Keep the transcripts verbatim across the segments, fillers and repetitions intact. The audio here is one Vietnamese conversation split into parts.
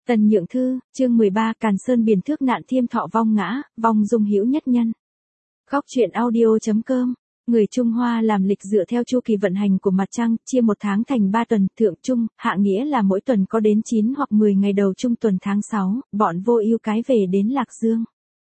Tần Nhượng Thư, chương mười ba, Càn Sơn Biển Thước nạn thiêm thọ vong ngã, vong dung hữu nhất nhân. Góc truyện audio.com. Người Trung Hoa làm lịch dựa theo chu kỳ vận hành của mặt trăng, chia một tháng thành ba tuần, thượng trung, hạ nghĩa là mỗi tuần có đến chín hoặc mười ngày đầu trung tuần tháng sáu, bọn Vô Ưu Cái về đến Lạc Dương.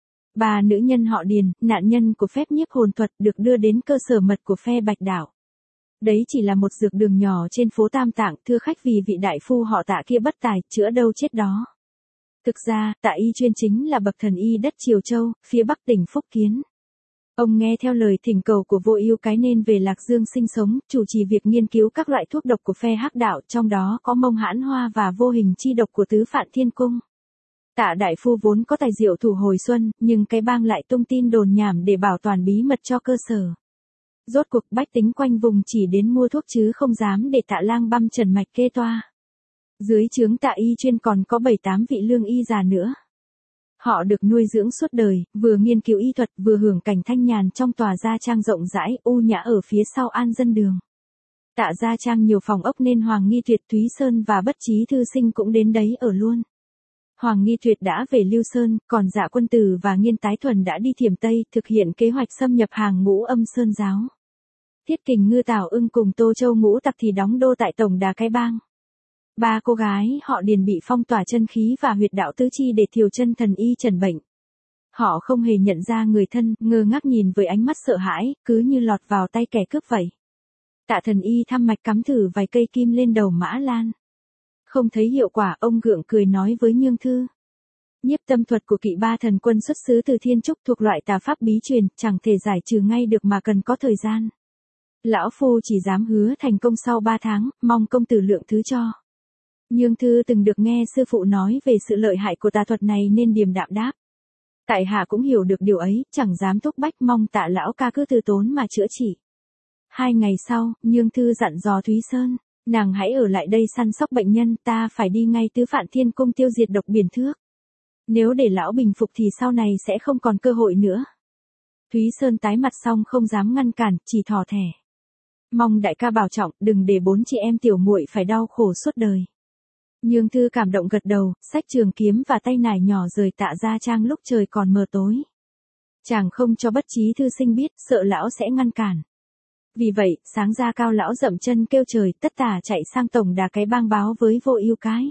Ba nữ nhân họ Điền, nạn nhân của phép nhiếp hồn thuật, được đưa đến cơ sở mật của phe Bạch Đảo. Đấy chỉ là một dược đường nhỏ trên phố Tam Tạng, thưa khách, vì vị đại phu họ Tạ kia bất tài, chữa đâu chết đó. Thực ra, Tạ Y Chuyên chính là bậc thần y đất Triều Châu, phía bắc tỉnh Phúc Kiến. Ông nghe theo lời thỉnh cầu của Vô Ưu Cái nên về Lạc Dương sinh sống, chủ trì việc nghiên cứu các loại thuốc độc của phe Hắc Đạo, trong đó có Mông Hãn Hoa và vô hình chi độc của Tứ Phạn Thiên Cung. Tạ đại phu vốn có tài diệu thủ hồi xuân, nhưng cái bang lại tung tin đồn nhảm để bảo toàn bí mật cho cơ sở. Rốt cuộc bách tính quanh vùng chỉ đến mua thuốc chứ không dám để Tạ Lang băm trần mạch kê toa. Dưới trướng Tạ Y Chuyên còn có bảy tám vị lương y già nữa. Họ được nuôi dưỡng suốt đời, vừa nghiên cứu y thuật vừa hưởng cảnh thanh nhàn trong tòa gia trang rộng rãi, u nhã ở phía sau An Dân Đường. Tạ gia trang nhiều phòng ốc nên Hoàng Nghi Tuyệt, Thúy Sơn và Bất Chí Thư Sinh cũng đến đấy ở luôn. Hoàng Nghi Tuyệt đã về Lưu Sơn, còn Dạ Quân Tử và Nghiên Tái Thuần đã đi Thiểm Tây, thực hiện kế hoạch xâm nhập hàng ngũ Âm Sơn giáo. Thiết Kình Ngư Tào Ưng cùng Tô Châu Ngũ Tặc thì đóng đô tại Tổng Đà Cái Bang. Ba cô gái họ Điền bị phong tỏa chân khí và huyệt đạo tứ chi để thiều chân thần y trần bệnh. Họ không hề nhận ra người thân, ngơ ngác nhìn với ánh mắt sợ hãi, cứ như lọt vào tay kẻ cướp vậy. Tạ thần y thăm mạch cắm thử vài cây kim lên đầu Mã Lan. Không thấy hiệu quả, ông gượng cười nói với Nhương Thư. Nhiếp tâm thuật của Kỵ Ba Thần Quân xuất xứ từ Thiên Trúc, thuộc loại tà pháp bí truyền, chẳng thể giải trừ ngay được mà cần có thời gian. Lão phu chỉ dám hứa thành công sau ba tháng, mong công tử lượng thứ cho. Nhương Thư từng được nghe sư phụ nói về sự lợi hại của tà thuật này nên điềm đạm đáp. Tại hạ cũng hiểu được điều ấy, chẳng dám thúc bách, mong Tạ lão ca cứ từ tốn mà chữa trị. Hai ngày sau, Nhương Thư dặn dò Thúy Sơn, nàng hãy ở lại đây săn sóc bệnh nhân, ta phải đi ngay Tứ Phạn Thiên Cung tiêu diệt độc biển thước. Nếu để lão bình phục thì sau này sẽ không còn cơ hội nữa. Thúy Sơn tái mặt xong không dám ngăn cản, chỉ thò thẻ. Mong đại ca bảo trọng, đừng để bốn chị em tiểu muội phải đau khổ suốt đời. Nhương Thư cảm động gật đầu, xách trường kiếm và tay nải nhỏ rời Tạ gia trang lúc trời còn mờ tối. Chàng không cho Bất Chí Thư Sinh biết, sợ lão sẽ ngăn cản. Vì vậy, sáng ra Cao lão dậm chân kêu trời, tất tả chạy sang Tổng Đà Cái Bang báo với Vô Ưu Cái.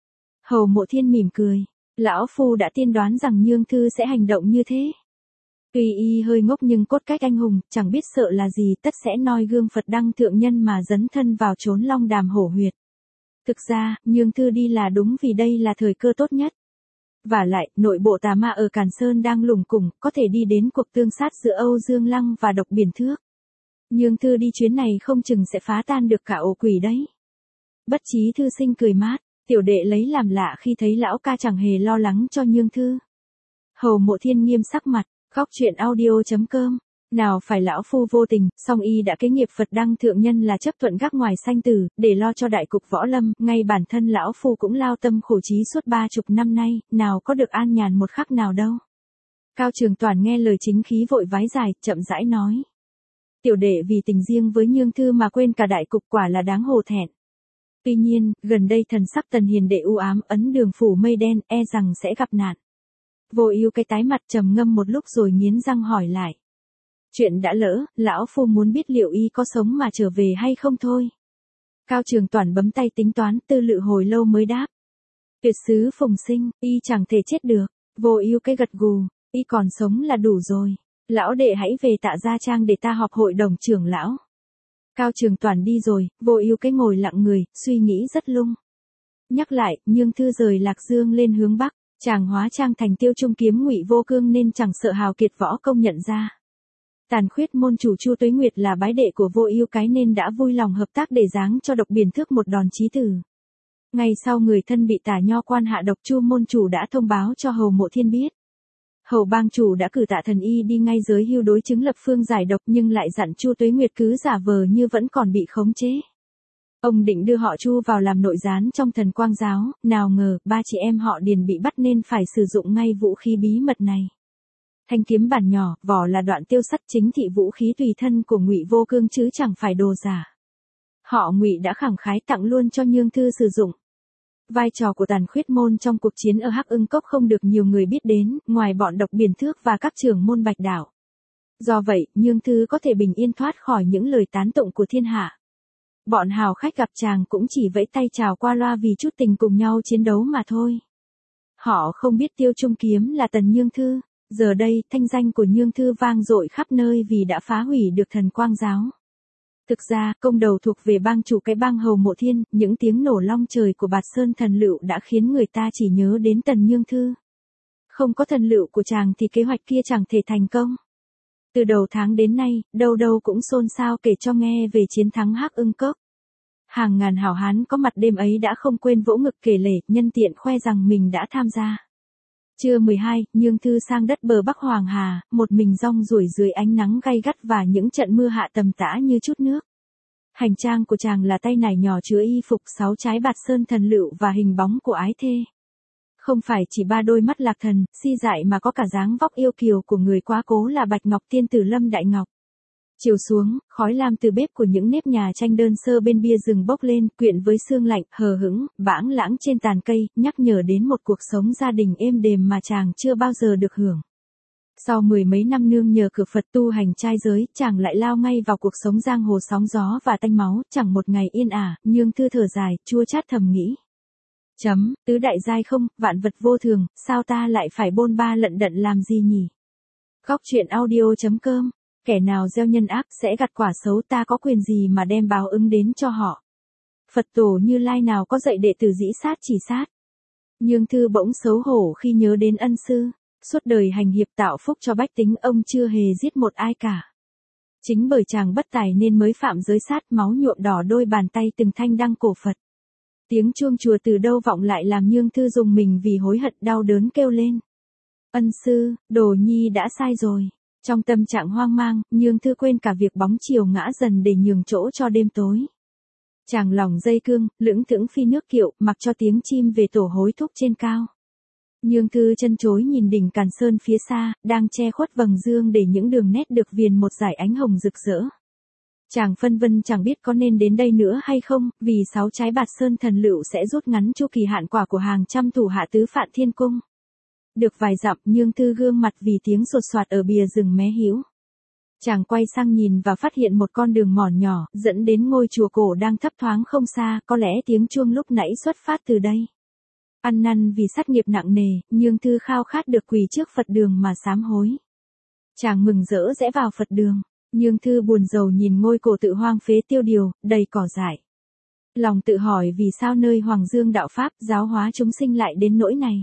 Hầu Mộ Thiên mỉm cười, lão phu đã tiên đoán rằng Nhương Thư sẽ hành động như thế. Tuy y hơi ngốc nhưng cốt cách anh hùng, chẳng biết sợ là gì, tất sẽ noi gương Phật Đăng thượng nhân mà dấn thân vào chốn Long Đàm hổ huyệt. Thực ra, Nhương Thư đi là đúng vì đây là thời cơ tốt nhất. Và lại, nội bộ tà ma ở Càn Sơn đang lùng củng, có thể đi đến cuộc tương sát giữa Âu Dương Lăng và độc biển thước. Nhương Thư đi chuyến này không chừng sẽ phá tan được cả ổ quỷ đấy. Bất Chí Thư Sinh cười mát, tiểu đệ lấy làm lạ khi thấy lão ca chẳng hề lo lắng cho Nhương Thư. Hầu Mộ Thiên nghiêm sắc mặt, góc truyện audio.com. Nào phải lão phu vô tình, song y đã kế nghiệp Phật Đăng thượng nhân là chấp thuận gác ngoài sanh tử, để lo cho đại cục võ lâm, ngay bản thân lão phu cũng lao tâm khổ trí suốt ba chục năm nay, nào có được an nhàn một khắc nào đâu. Cao Trường Toàn nghe lời chính khí vội vái dài, chậm rãi nói. Tiểu đệ vì tình riêng với Nhương Thư mà quên cả đại cục, quả là đáng hổ thẹn. Tuy nhiên, gần đây thần sắc Tần hiền đệ u ám, ấn đường phủ mây đen, e rằng sẽ gặp nạn. Vô Ưu Cái tái mặt trầm ngâm một lúc rồi nghiến răng hỏi lại. Chuyện đã lỡ, lão phu muốn biết liệu y có sống mà trở về hay không thôi. Cao Trường Toàn bấm tay tính toán, tư lự hồi lâu mới đáp. Tuyệt sứ Phùng Sinh, y chẳng thể chết được. Vô Ưu Cái gật gù, y còn sống là đủ rồi. Lão đệ hãy về Tạ gia trang để ta họp hội đồng trưởng lão. Cao Trường Toàn đi rồi, Vô Ưu Cái ngồi lặng người, suy nghĩ rất lung. Nhắc lại, Nhương Thư rời Lạc Dương lên hướng Bắc, chàng hóa trang thành Tiêu Trung Kiếm Ngụy Vô Cương nên chẳng sợ hào kiệt võ công nhận ra. Tàn Khuyết môn chủ Chu Tuế Nguyệt là bái đệ của Vô Ưu Cái nên đã vui lòng hợp tác để giáng cho độc biển thước một đòn chí tử. Ngay sau người thân bị tả nho quan hạ độc, Chu môn chủ đã thông báo cho Hầu Mộ Thiên biết. Hầu bang chủ đã cử Tạ thần y đi ngay giới hưu đối chứng lập phương giải độc, nhưng lại dặn Chu Tuế Nguyệt cứ giả vờ như vẫn còn bị khống chế. Ông định đưa họ Chu vào làm nội gián trong Thần Quang giáo, nào ngờ ba chị em họ Điền bị bắt nên phải sử dụng ngay vũ khí bí mật này. Thanh kiếm bản nhỏ, vỏ là đoạn tiêu sắt, chính thị vũ khí tùy thân của Ngụy Vô Cương chứ chẳng phải đồ giả. Họ Ngụy đã khẳng khái tặng luôn cho Nhương Thư sử dụng. Vai trò của Tàn Khuyết môn trong cuộc chiến ở Hắc Ưng Cốc không được nhiều người biết đến, ngoài bọn độc Biển Thước và các trưởng môn Bạch Đạo. Do vậy, Nhương Thư có thể bình yên thoát khỏi những lời tán tụng của thiên hạ. Bọn hào khách gặp chàng cũng chỉ vẫy tay chào qua loa vì chút tình cùng nhau chiến đấu mà thôi. Họ không biết Tiêu Trung Kiếm là Tần Nhương Thư, giờ đây thanh danh của Nhương Thư vang dội khắp nơi vì đã phá hủy được Thần Quang Giáo. Thực ra, công đầu thuộc về bang chủ cái bang Hầu Mộ Thiên, những tiếng nổ long trời của Bạt Sơn Thần Lựu đã khiến người ta chỉ nhớ đến Tần Nhương Thư. Không có thần lựu của chàng thì kế hoạch kia chẳng thể thành công. Từ đầu tháng đến nay, đâu đâu cũng xôn xao kể cho nghe về chiến thắng Hắc Ưng Cốc. Hàng ngàn hảo hán có mặt đêm ấy đã không quên vỗ ngực kể lể, nhân tiện khoe rằng mình đã tham gia. Trưa mười hai, Nhương Thư sang đất bờ Bắc Hoàng Hà, một mình rong ruổi dưới ánh nắng gay gắt và những trận mưa hạ tầm tã như chút nước. Hành trang của chàng là tay nải nhỏ chứa y phục sáu trái Bạt Sơn Thần Lựu và hình bóng của ái thê. Không phải chỉ ba đôi mắt lạc thần, si dại mà có cả dáng vóc yêu kiều của người quá cố là Bạch Ngọc Tiên Tử Lâm Đại Ngọc. Chiều xuống, khói lam từ bếp của những nếp nhà tranh đơn sơ bên bia rừng bốc lên, quyện với sương lạnh, hờ hững, bãng lãng trên tàn cây, nhắc nhở đến một cuộc sống gia đình êm đềm mà chàng chưa bao giờ được hưởng. Sau mười mấy năm nương nhờ cửa Phật tu hành trai giới, chàng lại lao ngay vào cuộc sống giang hồ sóng gió và tanh máu, chẳng một ngày yên ả, Nhương Thư thở dài, chua chát thầm nghĩ. Chấm, tứ đại giai không, vạn vật vô thường, sao ta lại phải bôn ba lận đận làm gì nhỉ? Góc truyện audio chấm com. Kẻ nào gieo nhân ác sẽ gặt quả xấu, ta có quyền gì mà đem báo ứng đến cho họ. Phật tổ Như Lai nào có dạy đệ tử dĩ sát chỉ sát. Nhương Thư bỗng xấu hổ khi nhớ đến ân sư, suốt đời hành hiệp tạo phúc cho bách tính, ông chưa hề giết một ai cả. Chính bởi chàng bất tài nên mới phạm giới sát, máu nhuộm đỏ đôi bàn tay từng thanh đăng cổ Phật. Tiếng chuông chùa từ đâu vọng lại làm Nhương Thư rùng mình vì hối hận đau đớn kêu lên. Ân sư, đồ nhi đã sai rồi. Trong tâm trạng hoang mang, Nhương Thư quên cả việc bóng chiều ngã dần để nhường chỗ cho đêm tối. Chàng lỏng dây cương, lững thững phi nước kiệu, mặc cho tiếng chim về tổ hối thúc trên cao. Nhương Thư chân chối nhìn đỉnh Càn Sơn phía xa, đang che khuất vầng dương để những đường nét được viền một dải ánh hồng rực rỡ. Chàng phân vân chẳng biết có nên đến đây nữa hay không, vì sáu trái Bạt Sơn Thần Lựu sẽ rút ngắn chu kỳ hạn quả của hàng trăm thủ hạ tứ Phạn Thiên Cung. Được vài dặm, Nhương Thư gương mặt vì tiếng sột soạt ở bìa rừng mé hữu. Chàng quay sang nhìn và phát hiện một con đường mòn nhỏ, dẫn đến ngôi chùa cổ đang thấp thoáng không xa, có lẽ tiếng chuông lúc nãy xuất phát từ đây. Ăn năn vì sát nghiệp nặng nề, Nhương Thư khao khát được quỳ trước Phật đường mà sám hối. Chàng mừng rỡ rẽ vào Phật đường, Nhương Thư buồn rầu nhìn ngôi cổ tự hoang phế tiêu điều, đầy cỏ dại. Lòng tự hỏi vì sao nơi Hoàng Dương đạo Pháp giáo hóa chúng sinh lại đến nỗi này.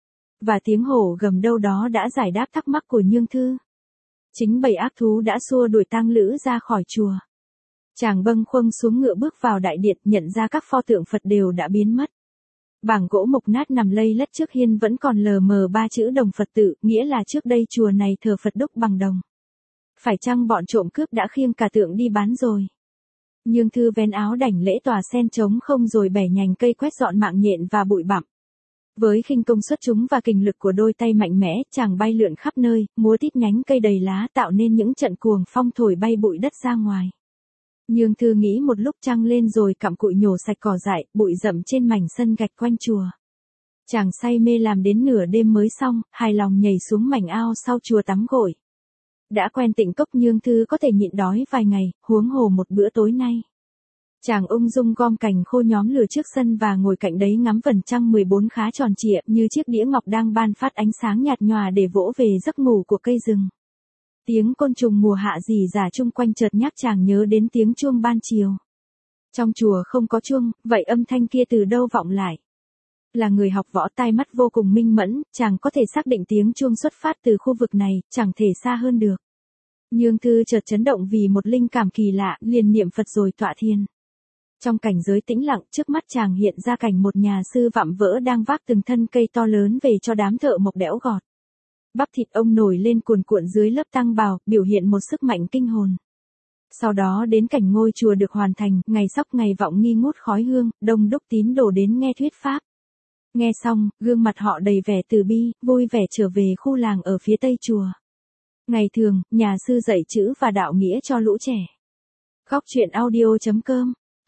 Và tiếng hổ gầm đâu đó đã giải đáp thắc mắc của Nhương Thư. Chính bầy ác thú đã xua đuổi tang lữ ra khỏi chùa. Chàng bâng khuâng xuống ngựa bước vào đại điện, nhận ra các pho tượng Phật đều đã biến mất. Bảng gỗ mục nát nằm lây lất trước hiên vẫn còn lờ mờ ba chữ Đồng Phật Tự, nghĩa là trước đây chùa này thờ Phật đúc bằng đồng. Phải chăng bọn trộm cướp đã khiêng cả tượng đi bán rồi? Nhương Thư vén áo đảnh lễ tòa sen trống không rồi bẻ nhành cây quét dọn mạng nhện và bụi bặm. Với khinh công xuất chúng và kình lực của đôi tay mạnh mẽ, chàng bay lượn khắp nơi, múa tít nhánh cây đầy lá tạo nên những trận cuồng phong thổi bay bụi đất ra ngoài. Nhương Thư nghĩ một lúc trăng lên rồi cặm cụi nhổ sạch cỏ dại, bụi rậm trên mảnh sân gạch quanh chùa. Chàng say mê làm đến nửa đêm mới xong, hài lòng nhảy xuống mảnh ao sau chùa tắm gội. Đã quen Tịnh Cốc, Nhương Thư có thể nhịn đói vài ngày, huống hồ một bữa tối nay. Chàng ung dung gom cành khô nhóm lửa trước sân và ngồi cạnh đấy ngắm vầng trăng mười bốn khá tròn trịa như chiếc đĩa ngọc đang ban phát ánh sáng nhạt nhòa để vỗ về giấc ngủ của cây rừng. Tiếng côn trùng mùa hạ rỉ rả chung quanh chợt nhắc chàng nhớ đến tiếng chuông ban chiều. Trong chùa không có chuông, vậy âm thanh kia từ đâu vọng lại? Là người học võ tai mắt vô cùng minh mẫn, chàng có thể xác định tiếng chuông xuất phát từ khu vực này, chẳng thể xa hơn được. Nhương Thư chợt chấn động vì một linh cảm kỳ lạ, liền niệm Phật rồi tọa thiền. Trong cảnh giới tĩnh lặng, trước mắt chàng hiện ra cảnh một nhà sư vạm vỡ đang vác từng thân cây to lớn về cho đám thợ mộc đẽo gọt. Bắp thịt ông nổi lên cuồn cuộn dưới lớp tăng bào, biểu hiện một sức mạnh kinh hồn. Sau đó đến cảnh ngôi chùa được hoàn thành, ngày sóc ngày vọng nghi ngút khói hương, đông đúc tín đồ đến nghe thuyết pháp. Nghe xong, gương mặt họ đầy vẻ từ bi, vui vẻ trở về khu làng ở phía tây chùa. Ngày thường, nhà sư dạy chữ và đạo nghĩa cho lũ trẻ. Góc truyện audio chấm com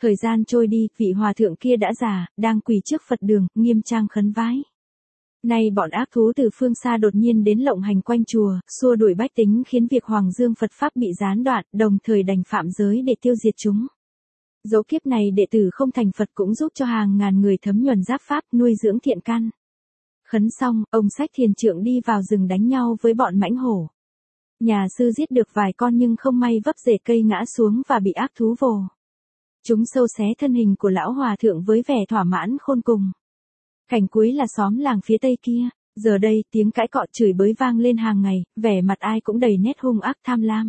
Thời gian trôi đi, vị hòa thượng kia đã già, đang quỳ trước Phật đường, nghiêm trang khấn vái. Nay bọn ác thú từ phương xa đột nhiên đến lộng hành quanh chùa, xua đuổi bách tính khiến việc Hoàng Dương Phật Pháp bị gián đoạn, đồng thời đành phạm giới để tiêu diệt chúng. Dẫu kiếp này đệ tử không thành Phật cũng giúp cho hàng ngàn người thấm nhuần giáp Pháp, nuôi dưỡng thiện căn. Khấn xong, ông xách thiền trượng đi vào rừng đánh nhau với bọn mãnh hổ. Nhà sư giết được vài con nhưng không may vấp rễ cây ngã xuống và bị ác thú vồ. Chúng sâu xé thân hình của lão hòa thượng với vẻ thỏa mãn khôn cùng. Cảnh cuối là xóm làng phía tây kia, giờ đây tiếng cãi cọ chửi bới vang lên hàng ngày, vẻ mặt ai cũng đầy nét hung ác tham lam.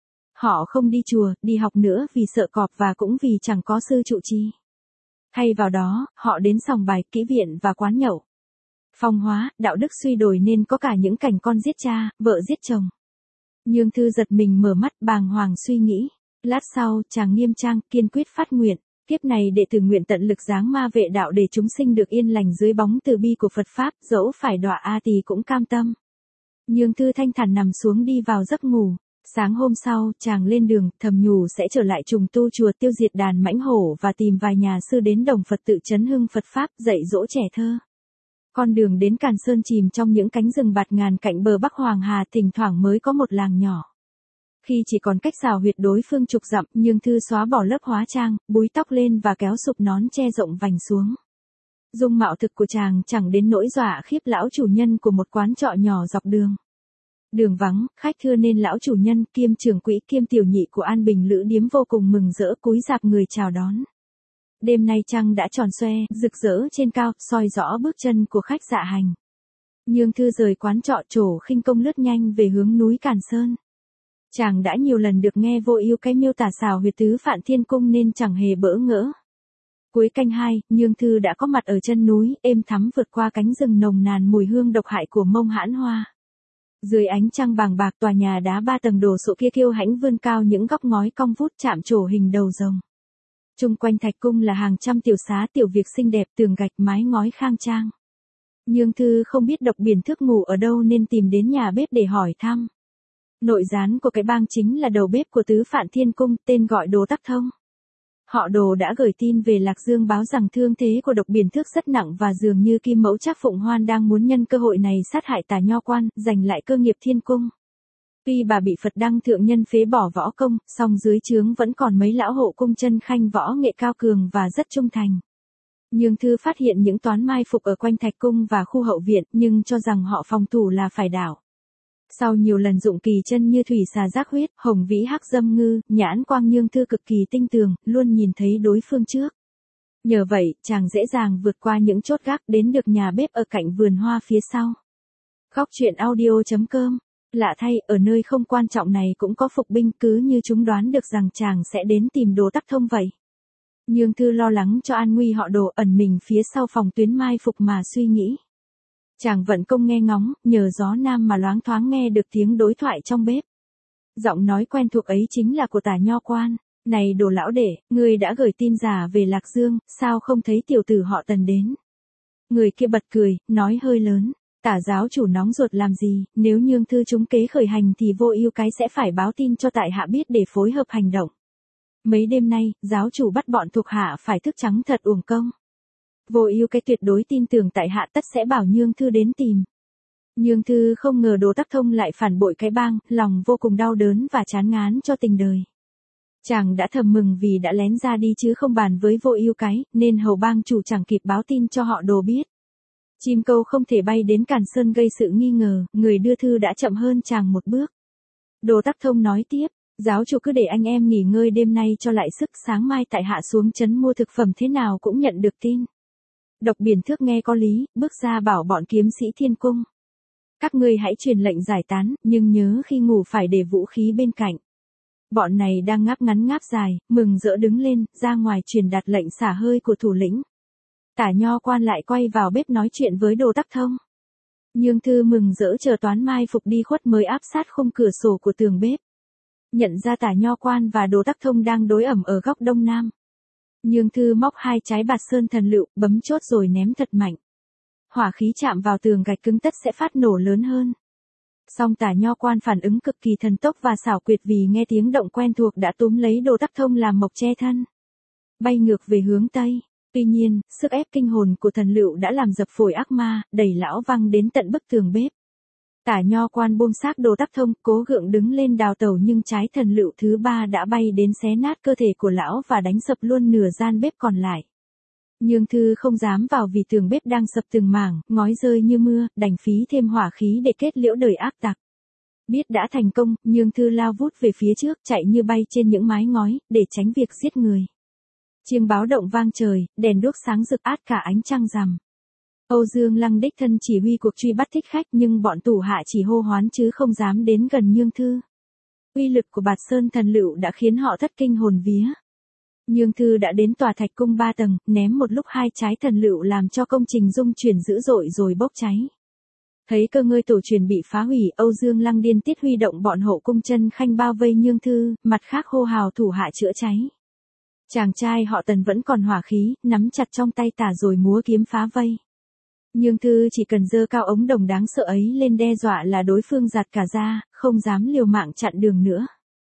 Họ không đi chùa, đi học nữa vì sợ cọp và cũng vì chẳng có sư trụ trì. Thay vào đó, họ đến sòng bài, kỹ viện và quán nhậu. Phong hóa, đạo đức suy đồi nên có cả những cảnh con giết cha, vợ giết chồng. Nhương Thư giật mình mở mắt bàng hoàng suy nghĩ. Lát sau, chàng nghiêm trang, kiên quyết phát nguyện. Kiếp này đệ tử nguyện tận lực giáng ma vệ đạo để chúng sinh được yên lành dưới bóng từ bi của Phật Pháp, dẫu phải đọa A Tỳ cũng cam tâm. Nhương Thư thanh thản nằm xuống đi vào giấc ngủ. Sáng hôm sau, chàng lên đường, thầm nhủ sẽ trở lại trùng tu chùa tiêu diệt đàn mãnh hổ và tìm vài nhà sư đến đồng Phật tự chấn hưng Phật Pháp, dạy dỗ trẻ thơ. Con đường đến Càn Sơn chìm trong những cánh rừng bạt ngàn cạnh bờ Bắc Hoàng Hà, thỉnh thoảng mới có một làng nhỏ. Khi chỉ còn cách xào huyệt đối phương chục dặm, Nhương Thư xóa bỏ lớp hóa trang, búi tóc lên và kéo sụp nón che rộng vành xuống. Dung mạo thực của chàng chẳng đến nỗi dọa khiếp lão chủ nhân của một quán trọ nhỏ dọc đường. Đường vắng, khách thưa nên lão chủ nhân kiêm trưởng quỹ kiêm tiểu nhị của An Bình Lữ Điếm vô cùng mừng rỡ cúi rạp người chào đón. Đêm nay trăng đã tròn xoe, rực rỡ trên cao, soi rõ bước chân của khách dạ hành. Nhương Thư rời quán trọ trổ khinh công lướt nhanh về hướng núi Càn Sơn. Chàng đã nhiều lần được nghe Vô Ưu cái miêu tả xào huyệt tứ Phạn Thiên Cung nên chẳng hề bỡ ngỡ. Cuối canh hai, Nhương Thư đã có mặt ở chân núi, êm thắm vượt qua cánh rừng nồng nàn mùi hương độc hại của Mông Hãn Hoa. Dưới ánh trăng bàng bạc, tòa nhà đá ba tầng đồ sộ kia kiêu hãnh vươn cao những góc ngói cong vút chạm trổ hình đầu rồng. Chung quanh thạch cung là hàng trăm tiểu xá tiểu việc xinh đẹp, tường gạch mái ngói khang trang. Nhương Thư không biết Độc Biển Thước ngủ ở đâu nên tìm đến nhà bếp để hỏi thăm. Nội gián của cái bang chính là đầu bếp của tứ Phạn Thiên Cung, tên gọi Đồ Tắc Thông. Họ Đồ đã gửi tin về Lạc Dương báo rằng thương thế của Độc Biển Thước rất nặng và dường như Kim Mẫu Trác Phụng Hoan đang muốn nhân cơ hội này sát hại Tà Nho Quan, giành lại cơ nghiệp Thiên Cung. Tuy bà bị Phật Đăng thượng nhân phế bỏ võ công, song dưới trướng vẫn còn mấy lão hộ cung chân khanh võ nghệ cao cường và rất trung thành. Nhương Thư phát hiện những toán mai phục ở quanh thạch cung và khu hậu viện, nhưng cho rằng họ phòng thủ là phải đảo. Sau nhiều lần dụng kỳ chân như thủy xà giác huyết, hồng vĩ hắc dâm ngư, nhãn quang Nhương Thư cực kỳ tinh tường, luôn nhìn thấy đối phương trước. Nhờ vậy, chàng dễ dàng vượt qua những chốt gác đến được nhà bếp ở cạnh vườn hoa phía sau. Góc truyện audio chấm com. Lạ thay, ở nơi không quan trọng này cũng có phục binh, cứ như chúng đoán được rằng chàng sẽ đến tìm Đồ Tắc Thông vậy. Nhương Thư lo lắng cho an nguy họ Đồ ẩn mình phía sau phòng tuyến mai phục mà suy nghĩ. Chàng vận công nghe ngóng, nhờ gió nam mà loáng thoáng nghe được tiếng đối thoại trong bếp. Giọng nói quen thuộc ấy chính là của Tà Nho Quan. Này Đồ lão đệ, ngươi đã gửi tin giả về Lạc Dương, sao không thấy tiểu tử họ Tần đến? Người kia bật cười, nói hơi lớn. Tả giáo chủ nóng ruột làm gì, nếu Nhương Thư chúng kế khởi hành thì Vô Ưu cái sẽ phải báo tin cho tại hạ biết để phối hợp hành động. Mấy đêm nay, giáo chủ bắt bọn thuộc hạ phải thức trắng thật uổng công. Vô Ưu cái tuyệt đối tin tưởng tại hạ tất sẽ bảo Nhương Thư đến tìm. Nhương Thư không ngờ Đồ Tắc Thông lại phản bội cái bang, lòng vô cùng đau đớn và chán ngán cho tình đời. Chàng đã thầm mừng vì đã lén ra đi chứ không bàn với Vô Ưu cái, nên hầu bang chủ chẳng kịp báo tin cho họ Đồ biết. Chim câu không thể bay đến Càn Sơn gây sự nghi ngờ, người đưa thư đã chậm hơn chàng một bước. Đồ Tắc Thông nói tiếp, giáo chủ cứ để anh em nghỉ ngơi đêm nay cho lại sức, sáng mai tại hạ xuống trấn mua thực phẩm thế nào cũng nhận được tin. Độc Biển Thước nghe có lý, bước ra bảo bọn kiếm sĩ Thiên Cung. Các ngươi hãy truyền lệnh giải tán, nhưng nhớ khi ngủ phải để vũ khí bên cạnh. Bọn này đang ngáp ngắn ngáp dài, mừng rỡ đứng lên, ra ngoài truyền đạt lệnh xả hơi của thủ lĩnh. Tả Nho Quan lại quay vào bếp nói chuyện với Đồ Tắc Thông. Nhương Thư mừng rỡ chờ toán mai phục đi khuất mới áp sát khung cửa sổ của tường bếp. Nhận ra Tả Nho Quan và Đồ Tắc Thông đang đối ẩm ở góc đông nam. Nhương Thư móc hai trái bạt sơn thần lựu, bấm chốt rồi ném thật mạnh. Hỏa khí chạm vào tường gạch cứng tất sẽ phát nổ lớn hơn. Song Tả Nho Quan phản ứng cực kỳ thần tốc và xảo quyệt vì nghe tiếng động quen thuộc đã túm lấy Đồ Tắc Thông làm mộc che thân. bay ngược về hướng Tây. Tuy nhiên, sức ép kinh hồn của thần lựu đã làm dập phổi ác ma, đẩy lão văng đến tận bức tường bếp. Tả Nho Quan buông xác Đồ Tắc Thông, cố gượng đứng lên đào tẩu nhưng trái thần lựu thứ ba đã bay đến xé nát cơ thể của lão và đánh sập luôn nửa gian bếp còn lại. Nhương Thư không dám vào vì tường bếp đang sập từng mảng, ngói rơi như mưa, đành phí thêm hỏa khí để kết liễu đời ác tặc. Biết đã thành công, Nhương Thư lao vút về phía trước, chạy như bay trên những mái ngói, để tránh việc giết người. Chiêng báo động vang trời, đèn đuốc sáng rực át cả ánh trăng rằm. Âu Dương Lăng đích thân chỉ huy cuộc truy bắt thích khách nhưng bọn tù hạ chỉ hô hoán chứ không dám đến gần Nhương Thư. Uy lực của Bạt Sơn thần lựu đã khiến họ thất kinh hồn vía. Nhương Thư đã đến tòa thạch cung ba tầng, ném một lúc hai trái thần lựu làm cho công trình rung chuyển dữ dội rồi bốc cháy. Thấy cơ ngơi tổ truyền bị phá hủy, Âu Dương Lăng điên tiết huy động bọn hộ cung chân khanh bao vây Nhương Thư, mặt khác hô hào thủ hạ chữa cháy. Chàng trai họ Tần vẫn còn hỏa khí, nắm chặt trong tay tả rồi múa kiếm phá vây. Nhương Thư chỉ cần giơ cao ống đồng đáng sợ ấy lên đe dọa là đối phương giạt cả ra, không dám liều mạng chặn đường nữa.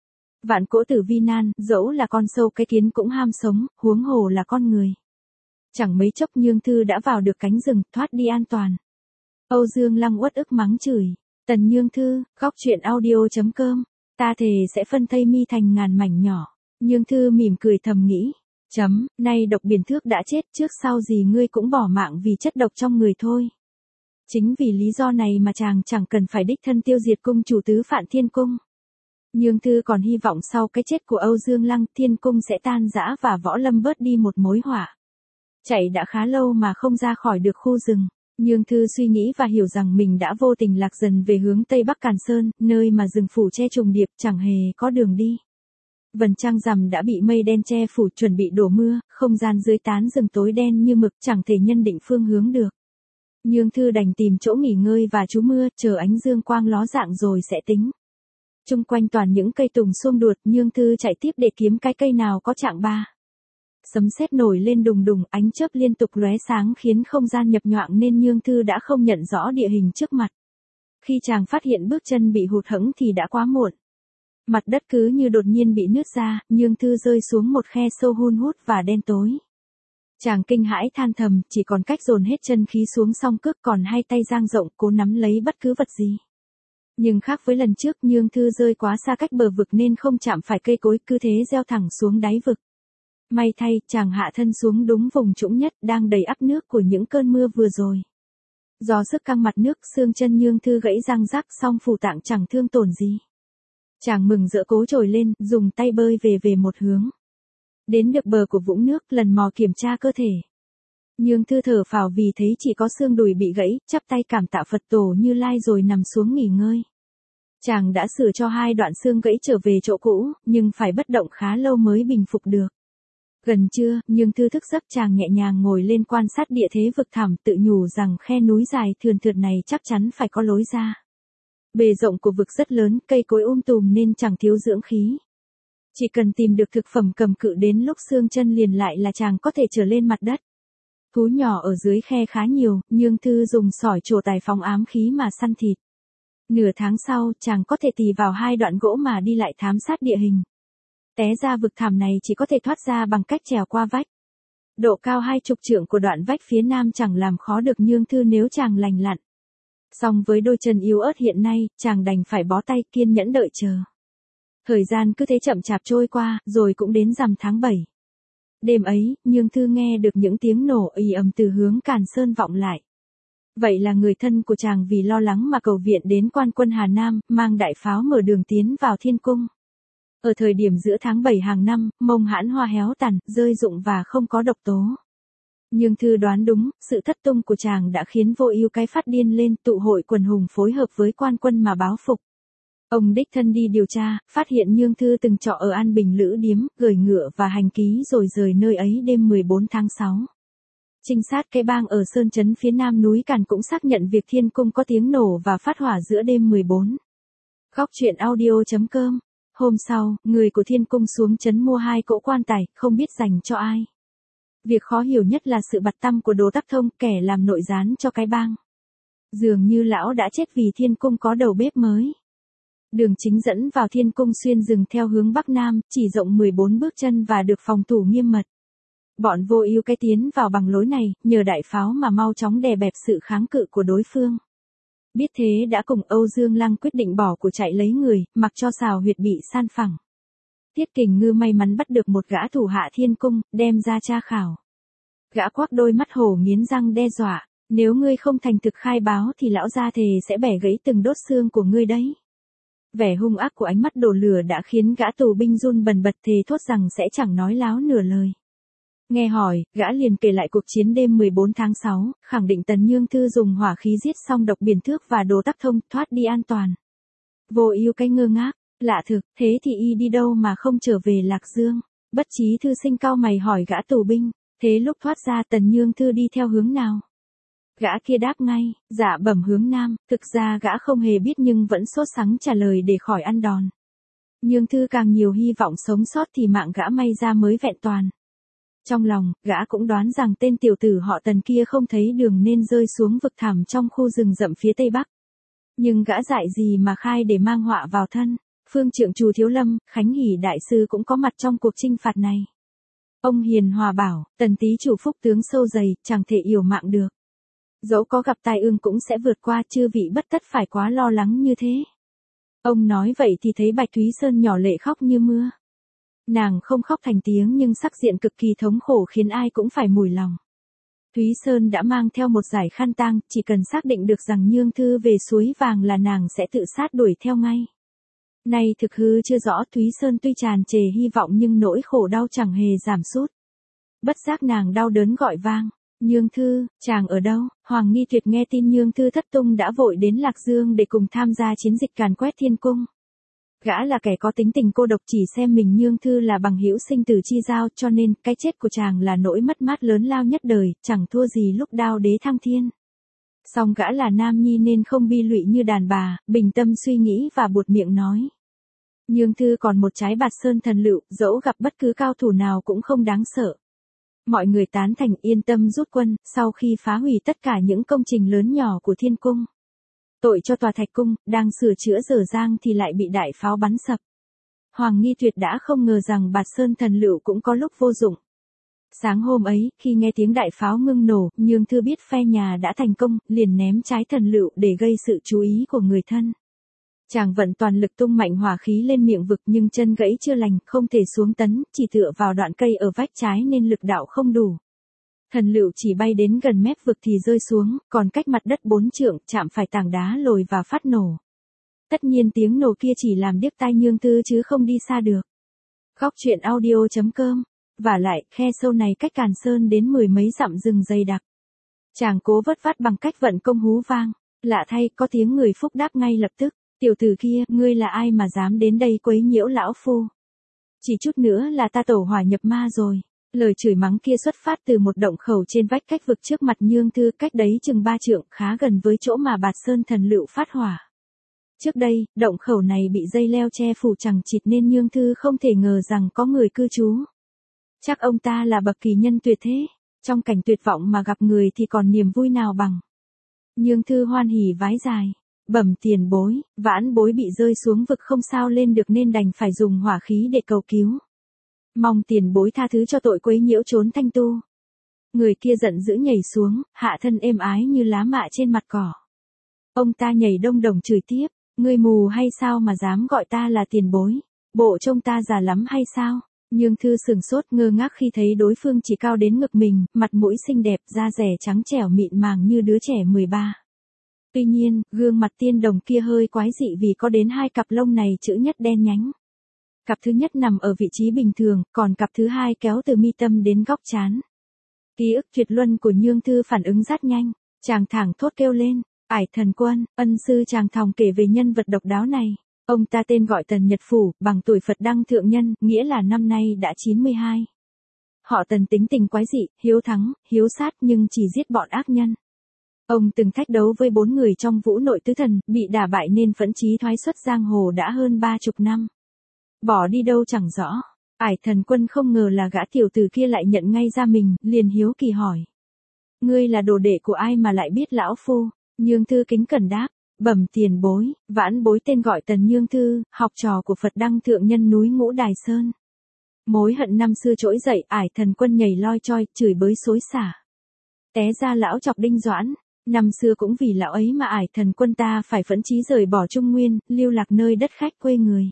Vạn cỗ tử vi nan, dẫu là con sâu cái kiến cũng ham sống, huống hồ là con người. Chẳng mấy chốc Nhương Thư đã vào được cánh rừng, thoát đi an toàn. Âu Dương Lăng uất ức mắng chửi. Tần Nhương Thư, góc truyện audio chấm com. Ta thề sẽ phân thây mi thành ngàn mảnh nhỏ. Nhương Thư mỉm cười thầm nghĩ. Chấm, nay độc biển thước đã chết, trước sau gì ngươi cũng bỏ mạng vì chất độc trong người thôi. Chính vì lý do này mà chàng chẳng cần phải đích thân tiêu diệt cung chủ tứ Phạn Thiên Cung. Nhương Thư còn hy vọng sau cái chết của Âu Dương Lăng, Thiên Cung sẽ tan rã và Võ Lâm bớt đi một mối họa. Chạy đã khá lâu mà không ra khỏi được khu rừng. Nhương Thư suy nghĩ và hiểu rằng mình đã vô tình lạc dần về hướng Tây Bắc Càn Sơn, nơi mà rừng phủ che trùng điệp chẳng hề có đường đi. Vầng trăng rằm đã bị mây đen che phủ chuẩn bị đổ mưa, không gian dưới tán rừng tối đen như mực chẳng thể nhân định phương hướng được. Nhương Thư đành tìm chỗ nghỉ ngơi và trú mưa, chờ ánh dương quang ló dạng rồi sẽ tính. Chung quanh toàn những cây tùng xuông đuột, Nhương Thư chạy tiếp để kiếm cái cây nào có trạng ba. Sấm sét nổi lên đùng đùng, ánh chớp liên tục lóe sáng khiến không gian nhập nhoạng nên Nhương Thư đã không nhận rõ địa hình trước mặt. Khi chàng phát hiện bước chân bị hụt hẫng thì đã quá muộn. Mặt đất cứ như đột nhiên bị nứt ra, Nhương Thư rơi xuống một khe sâu hun hút và đen tối. Chàng kinh hãi than thầm, chỉ còn cách dồn hết chân khí xuống song cước còn hai tay dang rộng cố nắm lấy bất cứ vật gì. Nhưng khác với lần trước, Nhương Thư rơi quá xa cách bờ vực nên không chạm phải cây cối, cứ thế gieo thẳng xuống đáy vực. May thay, chàng hạ thân xuống đúng vùng trũng nhất, đang đầy ắp nước của những cơn mưa vừa rồi. Do sức căng mặt nước, xương chân Nhương Thư gãy răng rắc song phủ tạng chẳng thương tổn gì. Chàng mừng rỡ cố trồi lên, dùng tay bơi về về một hướng. Đến được bờ của vũng nước, lần mò kiểm tra cơ thể. Nhương Thư thở phào vì thấy chỉ có xương đùi bị gãy, chắp tay cảm tạ Phật Tổ Như Lai rồi nằm xuống nghỉ ngơi. Chàng đã sửa cho hai đoạn xương gãy trở về chỗ cũ, nhưng phải bất động khá lâu mới bình phục được. Gần trưa, Nhương Thư thức giấc, chàng nhẹ nhàng ngồi lên quan sát địa thế vực thẳm, tự nhủ rằng khe núi dài thườn thượt này chắc chắn phải có lối ra. Bề rộng của vực rất lớn, cây cối um tùm nên chẳng thiếu dưỡng khí. Chỉ cần tìm được thực phẩm cầm cự đến lúc xương chân liền lại là chàng có thể trở lên mặt đất. Thú nhỏ ở dưới khe khá nhiều, Nhương Thư dùng sỏi trổ tài phóng ám khí mà săn thịt. Nửa tháng sau, chàng có thể tì vào hai đoạn gỗ mà đi lại thám sát địa hình. Té ra vực thẳm này chỉ có thể thoát ra bằng cách trèo qua vách. Độ cao hai chục trượng của đoạn vách phía nam chẳng làm khó được Nhương Thư nếu chàng lành lặn. Song với đôi chân yếu ớt hiện nay, chàng đành phải bó tay kiên nhẫn đợi chờ. Thời gian cứ thế chậm chạp trôi qua, rồi cũng đến rằm tháng bảy. Đêm ấy, Nhương Thư nghe được những tiếng nổ ì ầm từ hướng Càn Sơn vọng lại. Vậy là người thân của chàng vì lo lắng mà cầu viện đến quan quân Hà Nam, mang đại pháo mở đường tiến vào Thiên Cung. Ở thời điểm giữa tháng bảy hàng năm, mông hãn hoa héo tàn, rơi rụng và không có độc tố. Nhương Thư đoán đúng, sự thất tung của chàng đã khiến Vô Ưu cái phát điên lên, tụ hội quần hùng phối hợp với quan quân mà báo phục. Ông đích thân đi điều tra, phát hiện Nhương Thư từng trọ ở An Bình Lữ Điếm, gửi ngựa và hành ký rồi rời nơi ấy đêm mười bốn tháng sáu. Trinh sát cái bang ở Sơn Trấn phía nam núi Càn cũng xác nhận việc Thiên Cung có tiếng nổ và phát hỏa giữa đêm mười bốn. Góc truyện audio chấm com. Hôm sau, người của Thiên Cung xuống trấn mua hai cỗ quan tài, không biết dành cho ai. Việc khó hiểu nhất là sự bặt tăm của Đồ Tắc Thông, kẻ làm nội gián cho cái bang. Dường như lão đã chết vì Thiên Cung có đầu bếp mới. Đường chính dẫn vào Thiên Cung xuyên rừng theo hướng Bắc Nam, chỉ rộng mười bốn bước chân và được phòng thủ nghiêm mật. Bọn Vô Ưu cái tiến vào bằng lối này, nhờ đại pháo mà mau chóng đè bẹp sự kháng cự của đối phương. Biết thế đã cùng Âu Dương Lăng quyết định bỏ của chạy lấy người, mặc cho Sào Huyệt bị san phẳng. Tiết Kình Ngư may mắn bắt được một gã thủ hạ Thiên Cung, đem ra tra khảo. Gã quắc đôi mắt hổ nghiến răng đe dọa, nếu ngươi không thành thực khai báo thì lão gia thề sẽ bẻ gãy từng đốt xương của ngươi đấy. Vẻ hung ác của ánh mắt đổ lửa đã khiến gã tù binh run bần bật thề thốt rằng sẽ chẳng nói láo nửa lời. Nghe hỏi, gã liền kể lại cuộc chiến đêm mười bốn tháng sáu, khẳng định Tần Nhương Thư dùng hỏa khí giết xong Độc Biển Thước và Đồ Tắc Thông, thoát đi an toàn. Vô Ưu cái ngơ ngác, lạ thực, thế thì y đi đâu mà không trở về Lạc Dương? Bất Chí thư sinh cau mày hỏi gã tù binh, thế lúc thoát ra Tần Nhương Thư đi theo hướng nào? Gã kia đáp ngay, dạ bẩm hướng nam, thực ra gã không hề biết nhưng vẫn sốt sắng trả lời để khỏi ăn đòn. Nhương Thư càng nhiều hy vọng sống sót thì mạng gã may ra mới vẹn toàn. Trong lòng, gã cũng đoán rằng tên tiểu tử họ Tần kia không thấy đường nên rơi xuống vực thẳm trong khu rừng rậm phía tây bắc. Nhưng gã dại gì mà khai để mang họa vào thân. Phương Trượng Trù Thiếu Lâm, Khánh Hỷ Đại Sư cũng có mặt trong cuộc chinh phạt này. Ông hiền hòa bảo, Tần Tý chủ phúc tướng sâu dày, chẳng thể yểu mạng được. Dẫu có gặp tai ương cũng sẽ vượt qua, chư vị bất tất phải quá lo lắng như thế. Ông nói vậy thì thấy Bạch Thúy Sơn nhỏ lệ khóc như mưa. Nàng không khóc thành tiếng nhưng sắc diện cực kỳ thống khổ khiến ai cũng phải mủi lòng. Thúy Sơn đã mang theo một dải khăn tang, chỉ cần xác định được rằng Nhương Thư về suối vàng là nàng sẽ tự sát đuổi theo ngay. Nay thực hư chưa rõ, Thúy Sơn tuy tràn trề hy vọng nhưng nỗi khổ đau chẳng hề giảm sút. Bất giác nàng đau đớn gọi vang, Nhương Thư, chàng ở đâu? Hoàng Nghi Tuyệt nghe tin Nhương Thư thất tung đã vội đến Lạc Dương để cùng tham gia chiến dịch càn quét Thiên Cung. Gã là kẻ có tính tình cô độc, chỉ xem mình Nhương Thư là bằng hữu sinh tử chi giao, cho nên cái chết của chàng là nỗi mất mát lớn lao nhất đời, chẳng thua gì lúc Đao Đế thăng thiên. Song gã là nam nhi nên không bi lụy như đàn bà, bình tâm suy nghĩ và buột miệng nói. Nhương Thư còn một trái Bạt Sơn thần lựu, dẫu gặp bất cứ cao thủ nào cũng không đáng sợ. Mọi người tán thành yên tâm rút quân, sau khi phá hủy tất cả những công trình lớn nhỏ của Thiên Cung. Tội cho tòa Thạch Cung, đang sửa chữa dở dang thì lại bị đại pháo bắn sập. Hoàng Nghi Tuyệt đã không ngờ rằng Bạt Sơn thần lựu cũng có lúc vô dụng. Sáng hôm ấy, khi nghe tiếng đại pháo ngưng nổ, Nhương Thư biết phe nhà đã thành công, liền ném trái thần lựu để gây sự chú ý của người thân. Chàng vận toàn lực tung mạnh hỏa khí lên miệng vực nhưng chân gãy chưa lành, không thể xuống tấn, chỉ tựa vào đoạn cây ở vách trái nên lực đạo không đủ. Thần lựu chỉ bay đến gần mép vực thì rơi xuống, còn cách mặt đất bốn trượng, chạm phải tảng đá lồi và phát nổ. Tất nhiên tiếng nổ kia chỉ làm điếc tai Nhương Thư chứ không đi xa được. Góc truyện audio chấm com. Vả lại, khe sâu này cách Càn Sơn đến mười mấy dặm rừng dày đặc. Chàng cố vất vát bằng cách vận công hú vang. Lạ thay, có tiếng người phúc đáp ngay lập tức. Tiểu tử kia, ngươi là ai mà dám đến đây quấy nhiễu lão phu? Chỉ chút nữa là ta tẩu hỏa nhập ma rồi. Lời chửi mắng kia xuất phát từ một động khẩu trên vách cách vực trước mặt Nhương Thư, cách đấy chừng ba trượng, khá gần với chỗ mà Bạt Sơn thần lựu phát hỏa. Trước đây, động khẩu này bị dây leo che phủ chằng chịt nên Nhương Thư không thể ngờ rằng có người cư trú. Chắc ông ta là bậc kỳ nhân tuyệt thế, trong cảnh tuyệt vọng mà gặp người thì còn niềm vui nào bằng. Nhương Thư hoan hỉ vái dài, bẩm tiền bối, vãn bối bị rơi xuống vực không sao lên được nên đành phải dùng hỏa khí để cầu cứu. Mong tiền bối tha thứ cho tội quấy nhiễu trốn thanh tu. Người kia giận dữ nhảy xuống, hạ thân êm ái như lá mạ trên mặt cỏ. Ông ta nhảy đông đồng chửi tiếp, ngươi mù hay sao mà dám gọi ta là tiền bối, bộ trông ta già lắm hay sao? Nhương Thư sửng sốt ngơ ngác khi thấy đối phương chỉ cao đến ngực mình, mặt mũi xinh đẹp, da dẻ trắng trẻo mịn màng như đứa trẻ mười ba. Tuy nhiên, gương mặt tiên đồng kia hơi quái dị vì có đến hai cặp lông này chữ nhất đen nhánh. Cặp thứ nhất nằm ở vị trí bình thường, còn cặp thứ hai kéo từ mi tâm đến góc trán. Ký ức tuyệt luân của Nhương Thư phản ứng rất nhanh, chàng thẳng thốt kêu lên, Ải Thần Quân, ân sư chàng thòng kể về nhân vật độc đáo này. Ông ta tên gọi Tần Nhật Phủ, bằng tuổi Phật đăng thượng nhân, nghĩa là năm nay đã chín mươi hai. Họ Tần tính tình quái dị, hiếu thắng, hiếu sát nhưng chỉ giết bọn ác nhân. Ông từng thách đấu với bốn người trong Vũ Nội Tứ Thần, bị đả bại nên phẫn chí thoái xuất giang hồ đã hơn ba chục năm. Bỏ đi đâu chẳng rõ. Ải Thần Quân không ngờ là gã tiểu tử kia lại nhận ngay ra mình, liền hiếu kỳ hỏi. Ngươi là đồ đệ của ai mà lại biết lão phu? Nhương Thư kính cẩn đáp. Bẩm tiền bối, vãn bối tên gọi Tần Nhương Thư, học trò của Phật đăng thượng nhân núi Ngũ Đài Sơn. Mối hận năm xưa trỗi dậy, Ải Thần Quân nhảy loi choi, chửi bới xối xả. Té ra lão chọc Đinh Doãn, năm xưa cũng vì lão ấy mà Ải Thần Quân ta phải phẫn chí rời bỏ Trung Nguyên, lưu lạc nơi đất khách quê người.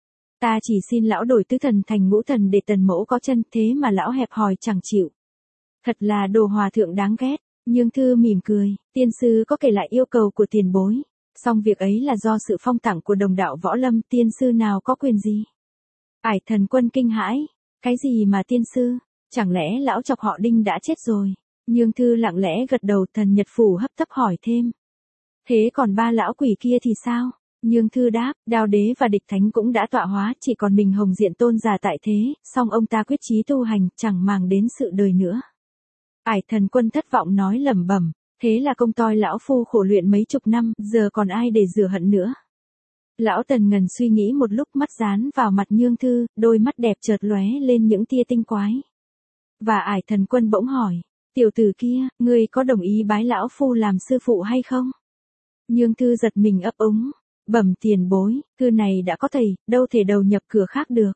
Ta chỉ xin lão đổi tứ thần thành ngũ thần để Tần mẫu có chân, thế mà lão hẹp hòi chẳng chịu. Thật là đồ hòa thượng đáng ghét. Nhương Thư mỉm cười, tiên sư có kể lại yêu cầu của tiền bối. Song việc ấy là do sự phong tặng của đồng đạo võ lâm, tiên sư nào có quyền gì. Ải Thần Quân kinh hãi, cái gì mà tiên sư, chẳng lẽ lão chọc họ Đinh đã chết rồi. Nhương Thư lặng lẽ gật đầu, Thần Nhật Phủ hấp tấp hỏi thêm. Thế còn ba lão quỷ kia thì sao? Nhương Thư đáp, Đao Đế và Địch Thánh cũng đã tọa hóa, chỉ còn mình Hồng Diện Tôn giả tại thế, song ông ta quyết chí tu hành, chẳng màng đến sự đời nữa. Ải Thần Quân thất vọng nói lẩm bẩm, thế là công toi lão phu khổ luyện mấy chục năm, giờ còn ai để rửa hận nữa. Lão Tần ngần suy nghĩ một lúc, mắt dán vào mặt Nhương Thư, đôi mắt đẹp chợt lóe lên những tia tinh quái. Và Ải Thần Quân bỗng hỏi, tiểu tử kia, ngươi có đồng ý bái lão phu làm sư phụ hay không? Nhương Thư giật mình ấp úng, bẩm tiền bối, thư này đã có thầy, đâu thể đầu nhập cửa khác được.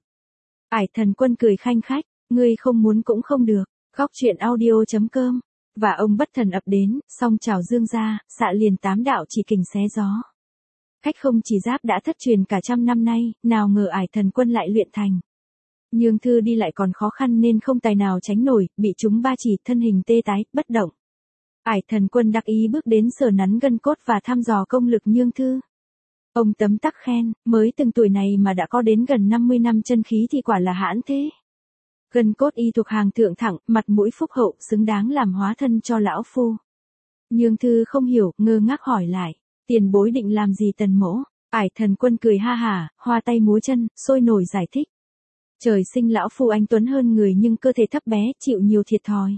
Ải Thần Quân cười khanh khách, ngươi không muốn cũng không được. Góc truyện audio chấm com. Và ông bất thần ập đến, song chào dương ra, xạ liền tám đạo chỉ kình xé gió. Cách không chỉ giáp đã thất truyền cả trăm năm nay, nào ngờ Ải Thần Quân lại luyện thành. Nhương Thư đi lại còn khó khăn nên không tài nào tránh nổi, bị chúng ba chỉ, thân hình tê tái, bất động. Ải Thần Quân đắc ý bước đến sờ nắn gân cốt và thăm dò công lực Nhương Thư. Ông tấm tắc khen, mới từng tuổi này mà đã có đến gần năm mươi năm chân khí thì quả là hãn thế. Gân cốt y thuộc hàng thượng thẳng, mặt mũi phúc hậu, xứng đáng làm hóa thân cho lão phu. Nhương Thư không hiểu, ngơ ngác hỏi lại, tiền bối định làm gì Tần mỗ? Ải Thần Quân cười ha hả, hoa tay múa chân, sôi nổi giải thích. Trời sinh lão phu anh tuấn hơn người nhưng cơ thể thấp bé, chịu nhiều thiệt thòi.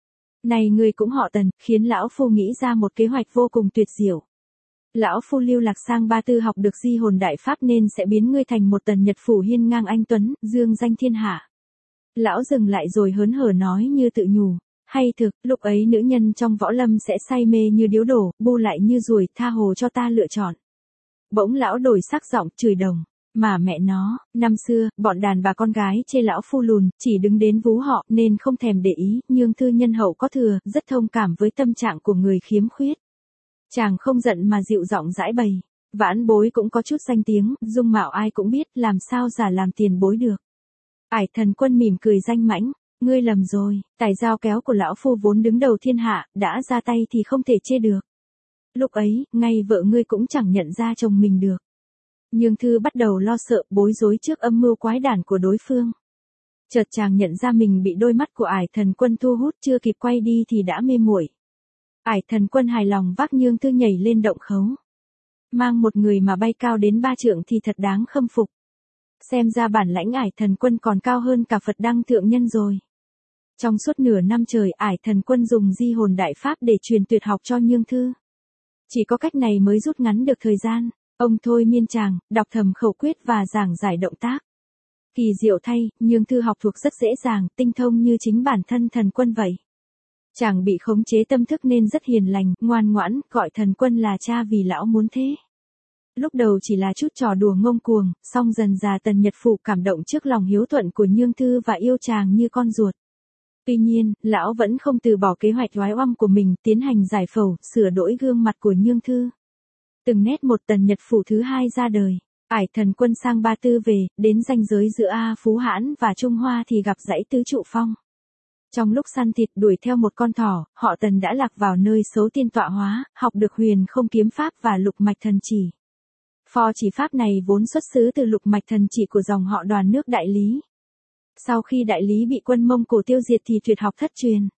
Này người cũng họ Tần, khiến lão phu nghĩ ra một kế hoạch vô cùng tuyệt diệu. Lão phu lưu lạc sang Ba Tư học được di hồn đại pháp nên sẽ biến ngươi thành một Tần Nhật Phủ hiên ngang anh tuấn, dương danh thiên hạ. Lão dừng lại rồi hớn hở nói như tự nhủ, hay thực, lúc ấy nữ nhân trong võ lâm sẽ say mê như điếu đổ, bu lại như ruồi, tha hồ cho ta lựa chọn. Bỗng lão đổi sắc giọng, chửi đồng, mà mẹ nó, năm xưa, bọn đàn bà con gái chê lão phu lùn, chỉ đứng đến vú họ nên không thèm để ý, Nhương Thư nhân hậu có thừa, rất thông cảm với tâm trạng của người khiếm khuyết. Chàng không giận mà dịu giọng giải bày, vãn bối cũng có chút danh tiếng, dung mạo ai cũng biết, làm sao giả làm tiền bối được. Ải Thần Quân mỉm cười danh mãnh, ngươi lầm rồi, tài dao kéo của lão phu vốn đứng đầu thiên hạ, đã ra tay thì không thể chê được. Lúc ấy, ngay vợ ngươi cũng chẳng nhận ra chồng mình được. Nhương Thư bắt đầu lo sợ, bối rối trước âm mưu quái đản của đối phương. Chợt chàng nhận ra mình bị đôi mắt của Ải Thần Quân thu hút, chưa kịp quay đi thì đã mê muội. Ải Thần Quân hài lòng vác Nhương Thư nhảy lên động khấu. Mang một người mà bay cao đến ba trượng thì thật đáng khâm phục. Xem ra bản lãnh Ải Thần Quân còn cao hơn cả Phật Đăng thượng nhân rồi. Trong suốt nửa năm trời, Ải Thần Quân dùng di hồn đại pháp để truyền tuyệt học cho Nhương Thư. Chỉ có cách này mới rút ngắn được thời gian. Ông thôi miên chàng, đọc thầm khẩu quyết và giảng giải động tác. Kỳ diệu thay, Nhương Thư học thuộc rất dễ dàng, tinh thông như chính bản thân Thần Quân vậy. Chàng bị khống chế tâm thức nên rất hiền lành, ngoan ngoãn, gọi Thần Quân là cha vì lão muốn thế. Lúc đầu chỉ là chút trò đùa ngông cuồng, song dần dà Tần Nhật Phủ cảm động trước lòng hiếu thuận của Nhương Thư và yêu chàng như con ruột. Tuy nhiên, lão vẫn không từ bỏ kế hoạch oái oăm của mình, tiến hành giải phẫu, sửa đổi gương mặt của Nhương Thư. Từng nét một Tần Nhật Phủ thứ hai ra đời, Ải Thần Quân sang Ba Tư về, đến ranh giới giữa A Phú Hãn và Trung Hoa thì gặp dãy Tứ Trụ Phong. Trong lúc săn thịt đuổi theo một con thỏ, họ Tần đã lạc vào nơi xấu tiên tọa hóa, học được huyền không kiếm pháp và lục mạch thần chỉ. Phò chỉ pháp này vốn xuất xứ từ lục mạch thần chỉ của dòng họ Đoàn nước Đại Lý. Sau khi Đại Lý bị quân Mông Cổ tiêu diệt thì tuyệt học thất truyền.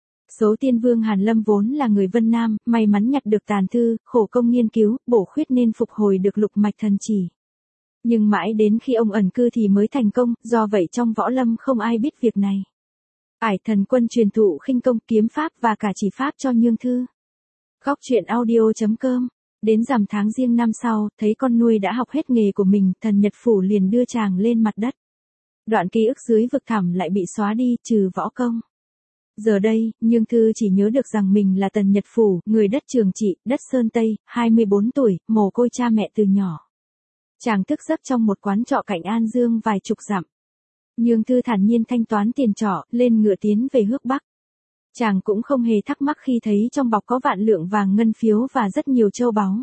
Số tiên vương Hàn Lâm vốn là người Vân Nam, may mắn nhặt được tàn thư, khổ công nghiên cứu, bổ khuyết nên phục hồi được lục mạch thần chỉ. Nhưng mãi đến khi ông ẩn cư thì mới thành công, do vậy trong võ lâm không ai biết việc này. Ải Thần Quân truyền thụ khinh công, kiếm pháp và cả chỉ pháp cho Nhương Thư. Góc truyện audio chấm com. Đến rằm tháng Giêng năm sau, thấy con nuôi đã học hết nghề của mình, Thần Nhật Phủ liền đưa chàng lên mặt đất. Đoạn ký ức dưới vực thẳm lại bị xóa đi, trừ võ công. Giờ đây, Nhương Thư chỉ nhớ được rằng mình là Tần Nhật Phủ, người đất Trường Trị, đất Sơn Tây, hai mươi bốn tuổi, mồ côi cha mẹ từ nhỏ. Chàng thức giấc trong một quán trọ cạnh An Dương vài chục dặm. Nhương Thư thản nhiên thanh toán tiền trọ, lên ngựa tiến về hướng Bắc. Chàng cũng không hề thắc mắc khi thấy trong bọc có vạn lượng vàng ngân phiếu và rất nhiều châu báu.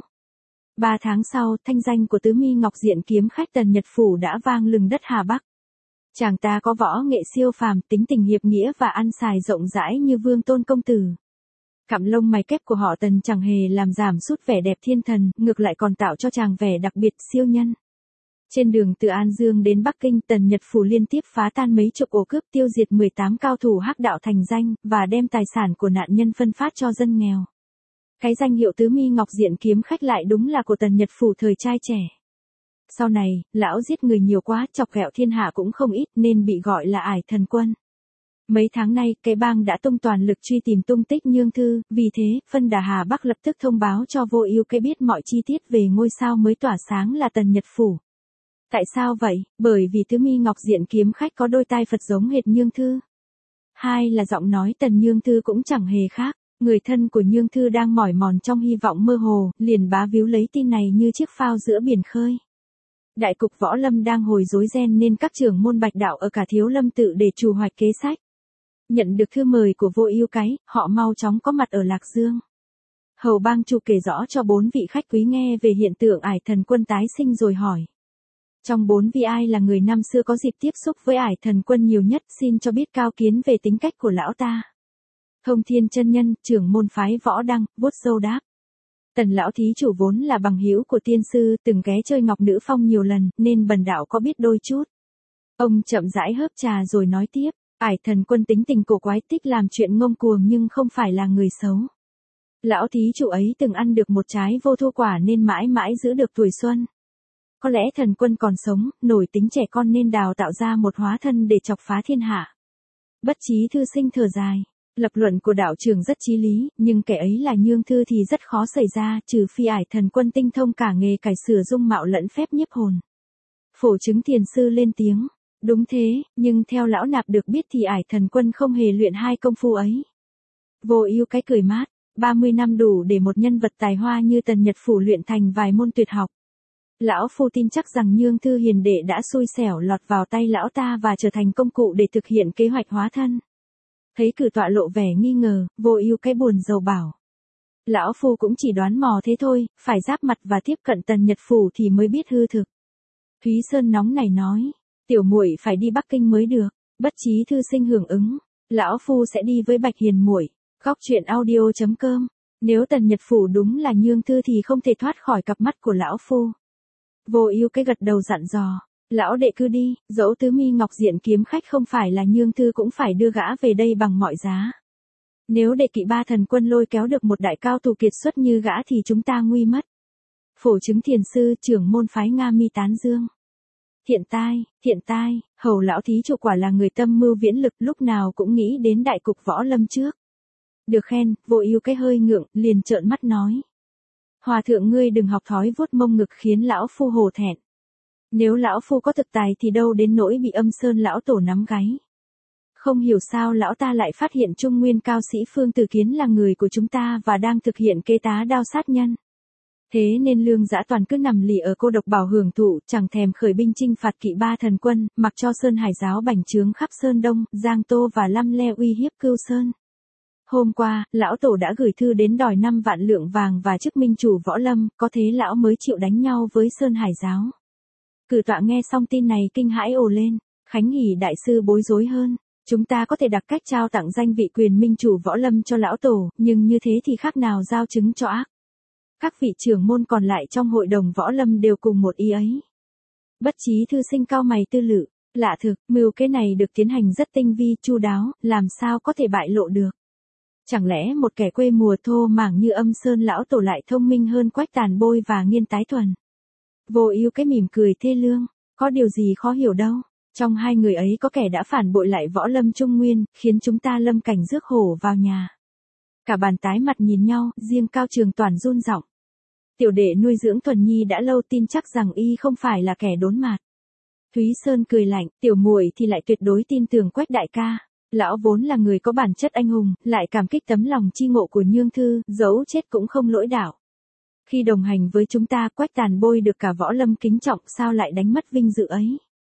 Ba tháng sau, thanh danh của Tứ Mi Ngọc Diện kiếm khách Tần Nhật Phủ đã vang lừng đất Hà Bắc. Chàng ta có võ nghệ siêu phàm, tính tình hiệp nghĩa và ăn xài rộng rãi như Vương Tôn công tử. Cặm lông mày kép của họ Tần chẳng hề làm giảm sút vẻ đẹp thiên thần, ngược lại còn tạo cho chàng vẻ đặc biệt siêu nhân. Trên đường từ An Dương đến Bắc Kinh, Tần Nhật Phủ liên tiếp phá tan mấy chục ổ cướp, tiêu diệt mười tám cao thủ hắc đạo thành danh, và đem tài sản của nạn nhân phân phát cho dân nghèo. Cái danh hiệu Tứ Mi Ngọc Diện kiếm khách lại đúng là của Tần Nhật Phủ thời trai trẻ. Sau này, lão giết người nhiều quá, chọc ghẹo thiên hạ cũng không ít nên bị gọi là Ải Thần Quân. Mấy tháng nay, cái bang đã tung toàn lực truy tìm tung tích Nhương Thư, vì thế, phân đà Hà Bắc lập tức thông báo cho Vô Ưu cái biết mọi chi tiết về ngôi sao mới tỏa sáng là Tần Nhật Phủ. Tại sao vậy? Bởi vì Tứ Mi Ngọc Diện kiếm khách có đôi tai Phật giống hệt Nhương Thư. Hai là giọng nói Tần Nhương Thư cũng chẳng hề khác. Người thân của Nhương Thư đang mỏi mòn trong hy vọng mơ hồ, liền bá víu lấy tin này như chiếc phao giữa biển khơi. Đại cục võ lâm đang hồi rối ren nên các trưởng môn bạch đạo ở cả Thiếu Lâm tự để trù hoạch kế sách. Nhận được thư mời của Vô Ưu cái, họ mau chóng có mặt ở Lạc Dương. Hầu bang chủ kể rõ cho bốn vị khách quý nghe về hiện tượng Ải Thần Quân tái sinh rồi hỏi. Trong bốn vị ai là người năm xưa có dịp tiếp xúc với Ải Thần Quân nhiều nhất, xin cho biết cao kiến về tính cách của lão ta. Thông Thiên chân nhân, trưởng môn phái Võ Đăng, vuốt râu đáp. Tần lão thí chủ vốn là bằng hữu của tiên sư, từng ghé chơi Ngọc Nữ Phong nhiều lần, nên bần đạo có biết đôi chút. Ông chậm rãi hớp trà rồi nói tiếp, Ải Thần Quân tính tình cổ quái, thích làm chuyện ngông cuồng nhưng không phải là người xấu. Lão thí chủ ấy từng ăn được một trái vô thô quả nên mãi mãi giữ được tuổi xuân. Có lẽ Thần Quân còn sống, nổi tính trẻ con nên đào tạo ra một hóa thân để chọc phá thiên hạ. Bất Chí thư sinh thở dài. Lập luận của đạo trưởng rất chí lý, nhưng kẻ ấy là Nhương Thư thì rất khó xảy ra, trừ phi Ải Thần Quân tinh thông cả nghề cải sửa dung mạo lẫn phép nhiếp hồn. Phổ Chứng thiền sư lên tiếng. Đúng thế, nhưng theo lão nạp được biết thì Ải Thần Quân không hề luyện hai công phu ấy. Vô Ưu cái cười mát, ba mươi năm đủ để một nhân vật tài hoa như Tần Nhật Phủ luyện thành vài môn tuyệt học. Lão phu tin chắc rằng Nhương Thư hiền đệ đã xui xẻo lọt vào tay lão ta và trở thành công cụ để thực hiện kế hoạch hóa thân. Thấy cử tọa lộ vẻ nghi ngờ, Vô Ưu cái buồn rầu bảo. Lão phu cũng chỉ đoán mò thế thôi, phải giáp mặt và tiếp cận Tần Nhật Phủ thì mới biết hư thực. Thúy Sơn nóng nảy nói, tiểu muội phải đi Bắc Kinh mới được. Bất Chí thư sinh hưởng ứng, lão phu sẽ đi với Bạch Hiền muội. Góc truyện audio chấm com. Nếu Tần Nhật Phủ đúng là Nhương Thư thì không thể thoát khỏi cặp mắt của lão phu. Vô Ưu cái gật đầu dặn dò. Lão đệ cứ đi, dẫu Tứ Mi Ngọc Diện kiếm khách không phải là Nhương Thư cũng phải đưa gã về đây bằng mọi giá. Nếu đệ kỵ ba thần quân lôi kéo được một đại cao thủ kiệt xuất như gã thì chúng ta nguy mất. Phổ Chứng thiền sư, trưởng môn phái Nga Mi tán dương. Thiện tai, thiện tai, hầu lão thí chủ quả là người tâm mưu viễn lực, lúc nào cũng nghĩ đến đại cục võ lâm trước. Được khen, Vô Ưu cái hơi ngượng, liền trợn mắt nói. Hòa thượng ngươi đừng học thói vuốt mông ngực khiến lão phu hổ thẹn. Nếu lão phu có thực tài thì đâu đến nỗi bị Âm Sơn lão tổ nắm gáy. Không hiểu sao lão ta lại phát hiện Trung Nguyên cao sĩ Phương Tử Kiến là người của chúng ta và đang thực hiện kế tá đao sát nhân. Thế nên Lương Dã Toàn cứ nằm lì ở cô độc bảo hưởng thụ, chẳng thèm khởi binh chinh phạt kỵ ba thần quân, mặc cho Sơn Hải giáo bành trướng khắp Sơn Đông, Giang Tô và Lăm Le uy hiếp Cưu Sơn. Hôm qua, lão tổ đã gửi thư đến đòi năm vạn lượng vàng và chức minh chủ võ lâm, có thế lão mới chịu đánh nhau với Sơn Hải giáo. Cử tọa nghe xong tin này kinh hãi ồ lên, Khánh Hỷ đại sư bối rối hơn. Chúng ta có thể đặt cách trao tặng danh vị quyền minh chủ võ lâm cho lão tổ, nhưng như thế thì khác nào giao chứng cho ác. Các vị trưởng môn còn lại trong hội đồng võ lâm đều cùng một ý ấy. Bất Chí thư sinh cao mày tư lự, lạ thực, mưu kế này được tiến hành rất tinh vi chu đáo, làm sao có thể bại lộ được. Chẳng lẽ một kẻ quê mùa thô mảng như Âm Sơn lão tổ lại thông minh hơn Quách Tàn Bôi và Nghiên Tái Thuần? Vô Ưu cái mỉm cười thê lương, có điều gì khó hiểu đâu. Trong hai người ấy có kẻ đã phản bội lại võ lâm Trung Nguyên, khiến chúng ta lâm cảnh rước hổ vào nhà. Cả bàn tái mặt nhìn nhau, riêng Cao Trường Toàn run giọng. Tiểu đệ nuôi dưỡng Thuần Nhi đã lâu, tin chắc rằng y không phải là kẻ đốn mạt. Thúy Sơn cười lạnh, tiểu muội thì lại tuyệt đối tin tưởng Quách đại ca. Lão vốn là người có bản chất anh hùng, lại cảm kích tấm lòng chi ngộ của Nhương Thư, dẫu chết cũng không lỗi đạo. Khi đồng hành với chúng ta, Quách Tàn Bôi được cả võ lâm kính trọng, sao lại đánh mất vinh dự ấy?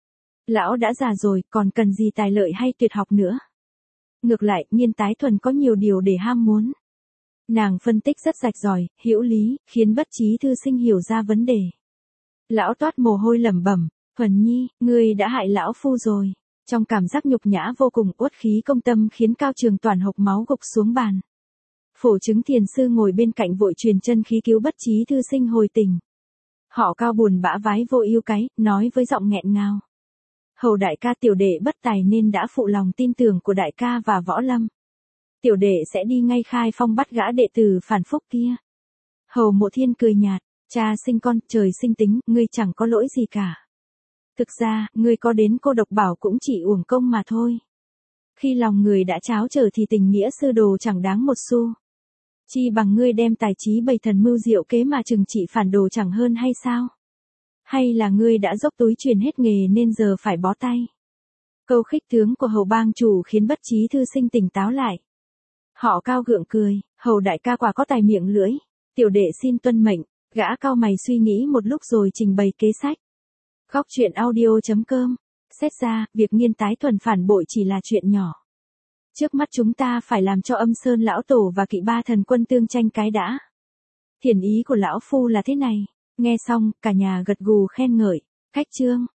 Lão đã già rồi, còn cần gì tài lợi hay tuyệt học nữa. Ngược lại, Nhiên Tái Thuần có nhiều điều để ham muốn. Nàng phân tích rất rạch ròi, hữu lý, khiến Bất Chí thư sinh hiểu ra vấn đề. Lão toát mồ hôi lẩm bẩm, Thuần Nhi, ngươi đã hại lão phu rồi. Trong cảm giác nhục nhã vô cùng, uất khí công tâm khiến Cao Trường Toàn hộc máu gục xuống bàn. Phổ Chứng thiền sư ngồi bên cạnh vội truyền chân khí cứu Bất Chí thư sinh hồi tỉnh. Họ Cao buồn bã vái vô ưu cái, nói với giọng nghẹn ngào. Hầu đại ca tiểu đệ bất tài nên đã phụ lòng tin tưởng của đại ca và Võ Lâm. Tiểu đệ sẽ đi ngay khai phong bắt gã đệ tử phản phúc kia. Hầu Mộ Thiên cười nhạt, cha sinh con, trời sinh tính, ngươi chẳng có lỗi gì cả. Thực ra, ngươi có đến cô độc bảo cũng chỉ uổng công mà thôi. Khi lòng người đã cháo trở thì tình nghĩa sư đồ chẳng đáng một xu. Chi bằng ngươi đem tài trí bày thần mưu diệu kế mà trừng trị phản đồ chẳng hơn hay sao? Hay là ngươi đã dốc túi truyền hết nghề nên giờ phải bó tay? Câu khích tướng của Hầu bang chủ khiến Bất Chí thư sinh tỉnh táo lại. Họ Cao gượng cười, Hầu đại ca quả có tài miệng lưỡi, tiểu đệ xin tuân mệnh. Gã cau mày suy nghĩ một lúc rồi trình bày kế sách. Góc truyện audio chấm com. Xét ra, việc Nhiên Tái Thuần phản bội chỉ là chuyện nhỏ. Trước mắt chúng ta phải làm cho Âm Sơn lão tổ và Kỵ Ba thần quân tương tranh cái đã. Thiền ý của lão phu là thế này. Nghe xong, cả nhà gật gù khen ngợi. Khách chương.